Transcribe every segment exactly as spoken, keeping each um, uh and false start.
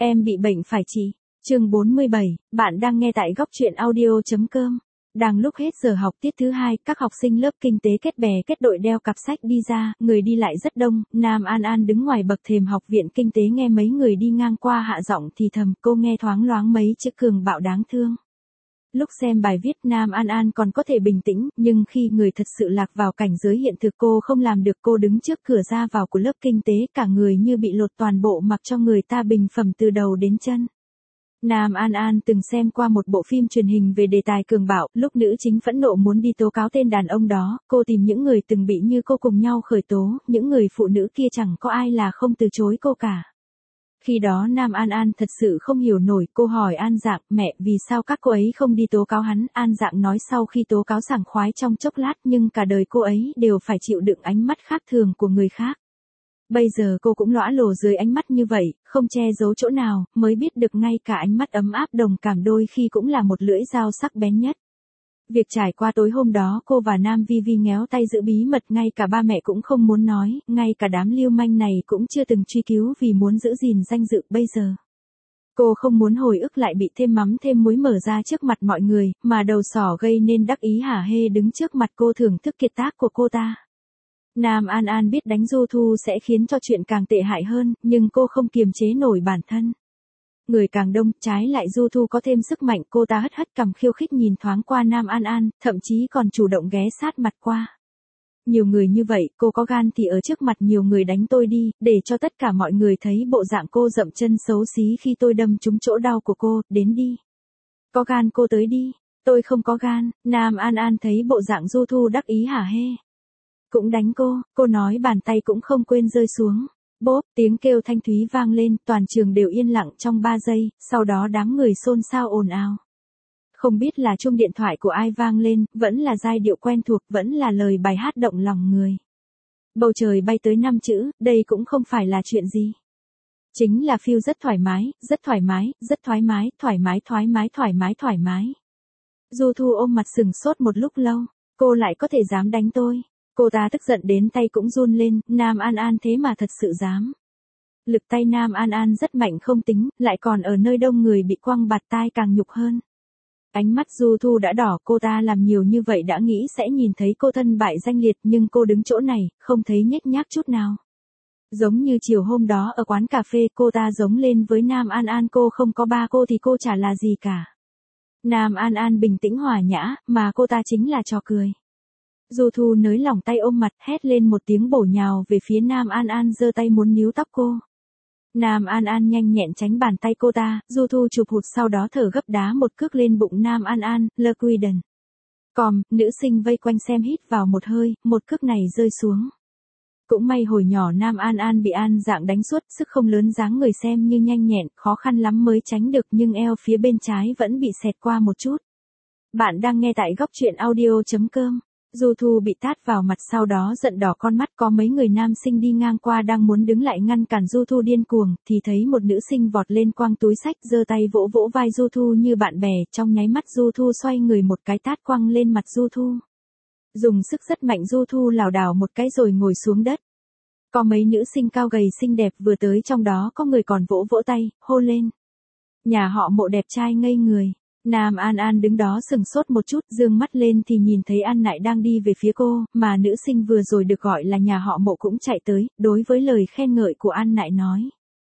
Em bị bệnh phải chị. Chương bốn mươi bảy, bạn đang nghe tại góc truyện audio chấm com. Đang lúc hết giờ học tiết thứ hai, các học sinh lớp kinh tế kết bè kết đội đeo cặp sách đi ra, người đi lại rất đông. Nam An An đứng ngoài bậc thềm học viện kinh tế nghe mấy người đi ngang qua hạ giọng thì thầm, cô nghe thoáng loáng mấy chữ cường bạo đáng thương. Lúc xem bài viết Nam An An còn có thể bình tĩnh, nhưng khi người thật sự lạc vào cảnh giới hiện thực cô không làm được. Cô đứng trước cửa ra vào của lớp kinh tế, cả người như bị lột toàn bộ mặc cho người ta bình phẩm từ đầu đến chân. Nam An An từng xem qua một bộ phim truyền hình về đề tài cường bạo, lúc nữ chính phẫn nộ muốn đi tố cáo tên đàn ông đó, cô tìm những người từng bị như cô cùng nhau khởi tố, những người phụ nữ kia chẳng có ai là không từ chối cô cả. Khi đó Nam An An thật sự không hiểu nổi, cô hỏi An Dạng, mẹ, vì sao các cô ấy không đi tố cáo hắn? An Dạng nói sau khi tố cáo sảng khoái trong chốc lát nhưng cả đời cô ấy đều phải chịu đựng ánh mắt khác thường của người khác. Bây giờ cô cũng lõa lồ dưới ánh mắt như vậy, không che giấu chỗ nào, mới biết được ngay cả ánh mắt ấm áp đồng cảm đôi khi cũng là một lưỡi dao sắc bén nhất. Việc trải qua tối hôm đó cô và Nam Vi Vi ngéo tay giữ bí mật, ngay cả ba mẹ cũng không muốn nói, ngay cả đám lưu manh này cũng chưa từng truy cứu vì muốn giữ gìn danh dự bây giờ. Cô không muốn hồi ức lại bị thêm mắm thêm muối mở ra trước mặt mọi người, mà đầu sỏ gây nên đắc ý hả hê đứng trước mặt cô thưởng thức kiệt tác của cô ta. Nam An An biết đánh Du Thu sẽ khiến cho chuyện càng tệ hại hơn, nhưng cô không kiềm chế nổi bản thân. Người càng đông, trái lại Du Thu có thêm sức mạnh, cô ta hất hất cằm khiêu khích nhìn thoáng qua Nam An An, thậm chí còn chủ động ghé sát mặt qua. Nhiều người như vậy, cô có gan thì ở trước mặt nhiều người đánh tôi đi, để cho tất cả mọi người thấy bộ dạng cô dậm chân xấu xí khi tôi đâm trúng chỗ đau của cô, đến đi. Có gan cô tới đi, tôi không có gan. Nam An An thấy bộ dạng Du Thu đắc ý hả hê. Cũng đánh cô, cô nói bàn tay cũng không quên rơi xuống. Bốp, tiếng kêu thanh thúy vang lên, toàn trường đều yên lặng trong ba giây, sau đó đám người xôn xao ồn ào. Không biết là chuông điện thoại của ai vang lên, vẫn là giai điệu quen thuộc, vẫn là lời bài hát động lòng người. Bầu trời bay tới năm chữ, đây cũng không phải là chuyện gì. Chính là feel rất thoải mái, rất thoải mái, rất thoải mái, thoải mái thoải mái thoải mái thoải mái. Du Thu ôm mặt sừng sốt một lúc lâu, cô lại có thể dám đánh tôi. Cô ta tức giận đến tay cũng run lên, Nam An An thế mà thật sự dám. Lực tay Nam An An rất mạnh không tính, lại còn ở nơi đông người bị quăng bạt tai càng nhục hơn. Ánh mắt Du Thu đã đỏ, cô ta làm nhiều như vậy đã nghĩ sẽ nhìn thấy cô thân bại danh liệt, nhưng cô đứng chỗ này, không thấy nhếch nhác chút nào. Giống như chiều hôm đó ở quán cà phê, cô ta giống lên với Nam An An, cô không có ba cô thì cô chả là gì cả. Nam An An bình tĩnh hòa nhã, mà cô ta chính là trò cười. Du Thu nới lỏng tay ôm mặt, hét lên một tiếng bổ nhào về phía Nam An An, giơ tay muốn níu tóc cô. Nam An An nhanh nhẹn tránh bàn tay cô ta, Du Thu chụp hụt sau đó thở gấp đá một cước lên bụng Nam An An, lơ quy đần. Còm, nữ sinh vây quanh xem hít vào một hơi, một cước này rơi xuống. Cũng may hồi nhỏ Nam An An bị An Dạng đánh suốt, sức không lớn, dáng người xem như nhanh nhẹn, khó khăn lắm mới tránh được, nhưng eo phía bên trái vẫn bị xẹt qua một chút. Bạn đang nghe tại góc truyện audio chấm com. Du Thu bị tát vào mặt sau đó giận đỏ con mắt, có mấy người nam sinh đi ngang qua đang muốn đứng lại ngăn cản Du Thu điên cuồng, thì thấy một nữ sinh vọt lên quăng túi sách, giơ tay vỗ vỗ vai Du Thu như bạn bè, trong nháy mắt Du Thu xoay người một cái tát quăng lên mặt Du Thu. Dùng sức rất mạnh, Du Thu lảo đảo một cái rồi ngồi xuống đất. Có mấy nữ sinh cao gầy xinh đẹp vừa tới, trong đó có người còn vỗ vỗ tay, hô lên. Nhà họ Mộ đẹp trai ngây người. Nam An An đứng đó sừng sốt một chút, dương mắt lên thì nhìn thấy An Nại đang đi về phía cô, mà nữ sinh vừa rồi được gọi là nhà họ Mộ cũng chạy tới, đối với lời khen ngợi của An Nại nói.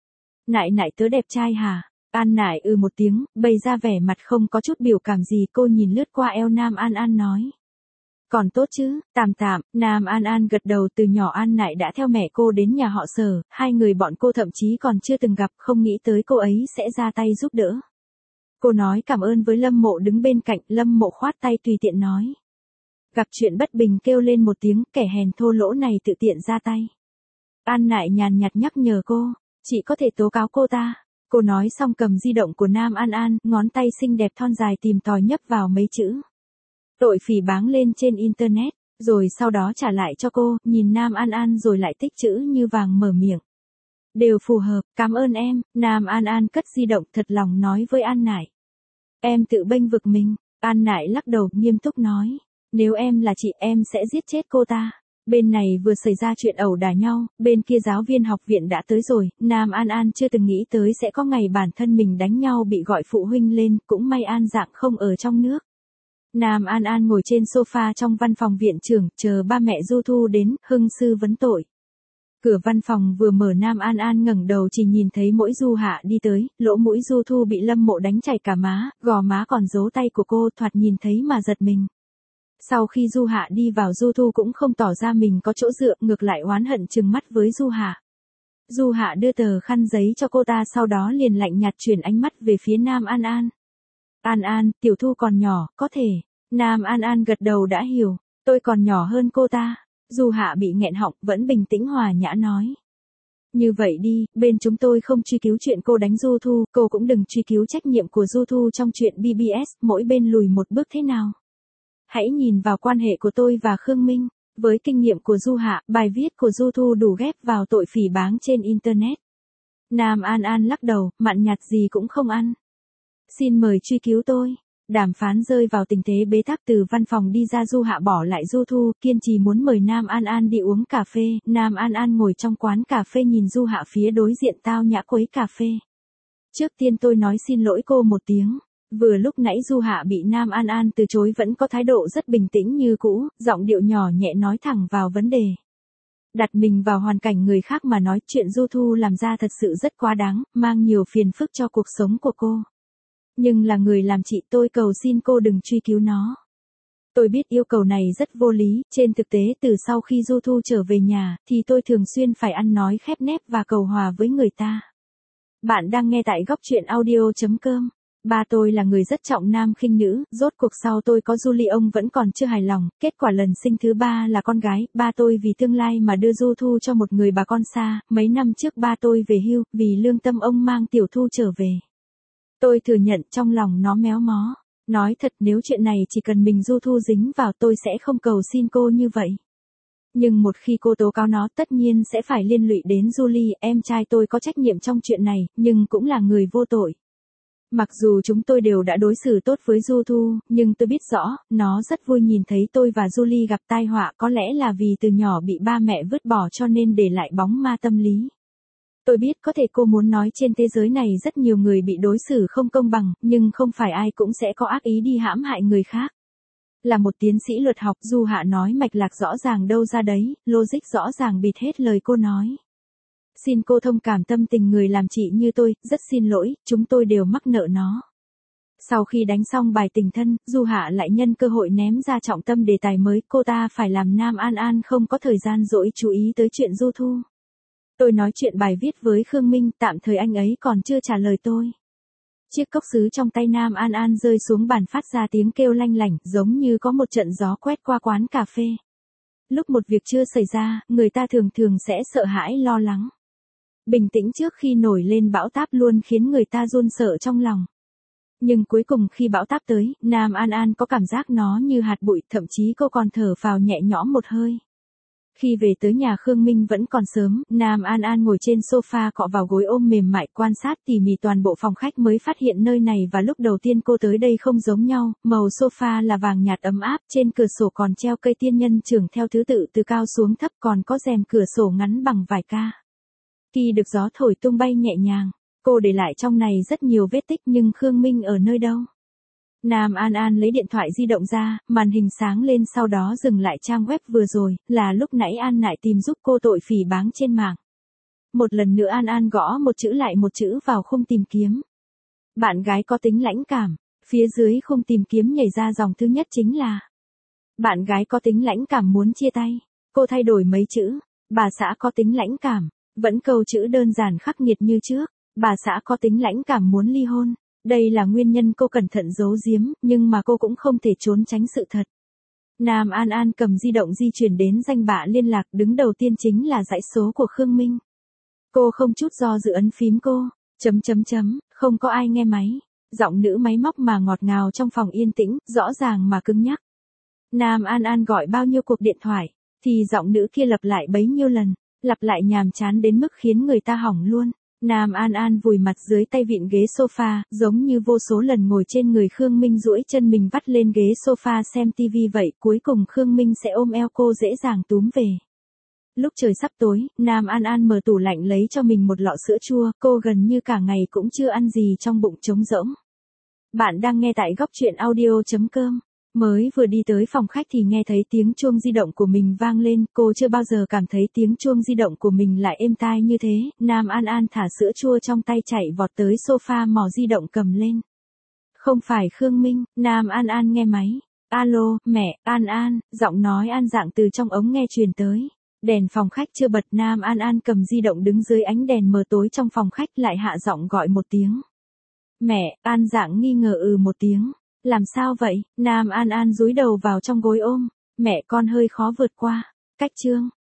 Nại Nại tớ đẹp trai hả? An Nại ừ một tiếng, bày ra vẻ mặt không có chút biểu cảm gì, cô nhìn lướt qua eo Nam An An nói. Còn tốt chứ, tạm tạm. Nam An An gật đầu, từ nhỏ An Nại đã theo mẹ cô đến nhà họ Sở, hai người bọn cô thậm chí còn chưa từng gặp, không nghĩ tới cô ấy sẽ ra tay giúp đỡ. Cô nói cảm ơn với Lâm Mộ đứng bên cạnh, Lâm Mộ khoát tay tùy tiện nói. Gặp chuyện bất bình kêu lên một tiếng, kẻ hèn thô lỗ này tự tiện ra tay. An Nại nhàn nhạt nhắc nhở cô, chị có thể tố cáo cô ta. Cô nói xong cầm di động của Nam An An, ngón tay xinh đẹp thon dài tìm tòi nhấp vào mấy chữ. Tội phỉ báng lên trên internet, rồi sau đó trả lại cho cô, nhìn Nam An An rồi lại tích chữ như vàng mở miệng. Đều phù hợp, cảm ơn em. Nam An An cất di động, thật lòng nói với An Nại. Em tự bênh vực mình. An Nại lắc đầu, nghiêm túc nói. Nếu em là chị, em sẽ giết chết cô ta. Bên này vừa xảy ra chuyện ẩu đả nhau, bên kia giáo viên học viện đã tới rồi, Nam An An chưa từng nghĩ tới sẽ có ngày bản thân mình đánh nhau bị gọi phụ huynh lên, cũng may An Dạng không ở trong nước. Nam An An ngồi trên sofa trong văn phòng viện trưởng, chờ ba mẹ Du Thu đến, hưng sư vấn tội. Cửa văn phòng vừa mở Nam An An ngẩng đầu chỉ nhìn thấy mỗi Du Hạ đi tới, lỗ mũi Du Thu bị Lâm Mộ đánh chảy cả má, gò má còn dấu tay của cô, thoạt nhìn thấy mà giật mình. Sau khi Du Hạ đi vào Du Thu cũng không tỏ ra mình có chỗ dựa, ngược lại oán hận trừng mắt với Du Hạ. Du Hạ đưa tờ khăn giấy cho cô ta, sau đó liền lạnh nhạt chuyển ánh mắt về phía Nam An An. An An, Tiểu Thu còn nhỏ, có thể. Nam An An gật đầu đã hiểu, tôi còn nhỏ hơn cô ta. Du Hạ bị nghẹn họng, vẫn bình tĩnh hòa nhã nói. Như vậy đi, bên chúng tôi không truy cứu chuyện cô đánh Du Thu, cô cũng đừng truy cứu trách nhiệm của Du Thu trong chuyện bê bê ét, mỗi bên lùi một bước thế nào. Hãy nhìn vào quan hệ của tôi và Khương Minh. Với kinh nghiệm của Du Hạ, bài viết của Du Thu đủ ghép vào tội phỉ báng trên Internet. Nam An An lắc đầu, mặn nhạt gì cũng không ăn. Xin mời truy cứu tôi. Đàm phán rơi vào tình thế bế tắc, từ văn phòng đi ra Du Hạ bỏ lại Du Thu, kiên trì muốn mời Nam An An đi uống cà phê. Nam An An ngồi trong quán cà phê nhìn Du Hạ phía đối diện tao nhã quấy cà phê. Trước tiên tôi nói xin lỗi cô một tiếng. Vừa lúc nãy Du Hạ bị Nam An An từ chối vẫn có thái độ rất bình tĩnh như cũ, giọng điệu nhỏ nhẹ nói thẳng vào vấn đề. Đặt mình vào hoàn cảnh người khác mà nói, chuyện Du Thu làm ra thật sự rất quá đáng, mang nhiều phiền phức cho cuộc sống của cô. Nhưng là người làm chị, tôi cầu xin cô đừng truy cứu nó. Tôi biết yêu cầu này rất vô lý, trên thực tế từ sau khi Du Thu trở về nhà, thì tôi thường xuyên phải ăn nói khép nép và cầu hòa với người ta. Bạn đang nghe tại góc truyện audio chấm com. Ba tôi là người rất trọng nam khinh nữ, rốt cuộc sau tôi có Julie ông vẫn còn chưa hài lòng, kết quả lần sinh thứ ba là con gái, ba tôi vì tương lai mà đưa Du Thu cho một người bà con xa, mấy năm trước ba tôi về hưu, vì lương tâm ông mang Tiểu Thu trở về. Tôi thừa nhận trong lòng nó méo mó, nói thật nếu chuyện này chỉ cần mình Du Thu dính vào tôi sẽ không cầu xin cô như vậy. Nhưng một khi cô tố cáo nó tất nhiên sẽ phải liên lụy đến Julie, em trai tôi có trách nhiệm trong chuyện này, nhưng cũng là người vô tội. Mặc dù chúng tôi đều đã đối xử tốt với Du Thu, nhưng tôi biết rõ, nó rất vui nhìn thấy tôi và Julie gặp tai họa, có lẽ là vì từ nhỏ bị ba mẹ vứt bỏ cho nên để lại bóng ma tâm lý. Tôi biết có thể cô muốn nói trên thế giới này rất nhiều người bị đối xử không công bằng, nhưng không phải ai cũng sẽ có ác ý đi hãm hại người khác. Là một tiến sĩ luật học, Du Hạ nói mạch lạc rõ ràng đâu ra đấy, logic rõ ràng bịt hết lời cô nói. Xin cô thông cảm tâm tình người làm chị như tôi, rất xin lỗi, chúng tôi đều mắc nợ nó. Sau khi đánh xong bài tình thân, Du Hạ lại nhân cơ hội ném ra trọng tâm đề tài mới, cô ta phải làm Nam An An không có thời gian rỗi chú ý tới chuyện Du Thu. Tôi nói chuyện bài viết với Khương Minh, tạm thời anh ấy còn chưa trả lời tôi. Chiếc cốc sứ trong tay Nam An An rơi xuống bàn phát ra tiếng kêu lanh lảnh, giống như có một trận gió quét qua quán cà phê. Lúc một việc chưa xảy ra, người ta thường thường sẽ sợ hãi lo lắng. Bình tĩnh trước khi nổi lên bão táp luôn khiến người ta run sợ trong lòng. Nhưng cuối cùng khi bão táp tới, Nam An An có cảm giác nó như hạt bụi, thậm chí cô còn thở phào nhẹ nhõm một hơi. Khi về tới nhà Khương Minh vẫn còn sớm, Nam An An ngồi trên sofa cọ vào gối ôm mềm mại quan sát tỉ mỉ toàn bộ phòng khách mới phát hiện nơi này và lúc đầu tiên cô tới đây không giống nhau, màu sofa là vàng nhạt ấm áp, trên cửa sổ còn treo cây tiên nhân trưởng theo thứ tự từ cao xuống thấp, còn có rèm cửa sổ ngắn bằng vải ca. Khi được gió thổi tung bay nhẹ nhàng, cô để lại trong này rất nhiều vết tích, nhưng Khương Minh ở nơi đâu? Nam An An lấy điện thoại di động ra, màn hình sáng lên, sau đó dừng lại trang web vừa rồi, là lúc nãy An Nại tìm giúp cô tội phỉ báng trên mạng. Một lần nữa An An gõ một chữ lại một chữ vào khung tìm kiếm. Bạn gái có tính lãnh cảm, phía dưới khung tìm kiếm nhảy ra dòng thứ nhất chính là bạn gái có tính lãnh cảm muốn chia tay. Cô thay đổi mấy chữ, bà xã có tính lãnh cảm, vẫn câu chữ đơn giản khắc nghiệt như trước, bà xã có tính lãnh cảm muốn ly hôn. Đây là nguyên nhân cô cẩn thận giấu giếm, nhưng mà cô cũng không thể trốn tránh sự thật. Nam An An cầm di động di chuyển đến danh bạ liên lạc, đứng đầu tiên chính là dãy số của Khương Minh. Cô không chút do dự ấn phím cô, chấm chấm chấm, không có ai nghe máy. Giọng nữ máy móc mà ngọt ngào trong phòng yên tĩnh, rõ ràng mà cứng nhắc. Nam An An gọi bao nhiêu cuộc điện thoại, thì giọng nữ kia lặp lại bấy nhiêu lần, lặp lại nhàm chán đến mức khiến người ta hỏng luôn. Nam An An vùi mặt dưới tay vịn ghế sofa, giống như vô số lần ngồi trên người Khương Minh duỗi chân mình vắt lên ghế sofa xem tivi vậy, cuối cùng Khương Minh sẽ ôm eo cô dễ dàng túm về. Lúc trời sắp tối, Nam An An mở tủ lạnh lấy cho mình một lọ sữa chua, cô gần như cả ngày cũng chưa ăn gì trong bụng trống rỗng. Bạn đang nghe tại góc truyện audio.com. Mới vừa đi tới phòng khách thì nghe thấy tiếng chuông di động của mình vang lên, cô chưa bao giờ cảm thấy tiếng chuông di động của mình lại êm tai như thế. Nam An An thả sữa chua trong tay chạy vọt tới sofa mò di động cầm lên. Không phải Khương Minh, Nam An An nghe máy. Alo, mẹ, An An, giọng nói An Dạng từ trong ống nghe truyền tới. Đèn phòng khách chưa bật, Nam An An cầm di động đứng dưới ánh đèn mờ tối trong phòng khách lại hạ giọng gọi một tiếng. Mẹ, An Dạng nghi ngờ ừ một tiếng. Làm sao vậy? Nam An An dúi đầu vào trong gối ôm. Mẹ con hơi khó vượt qua. Cách chương.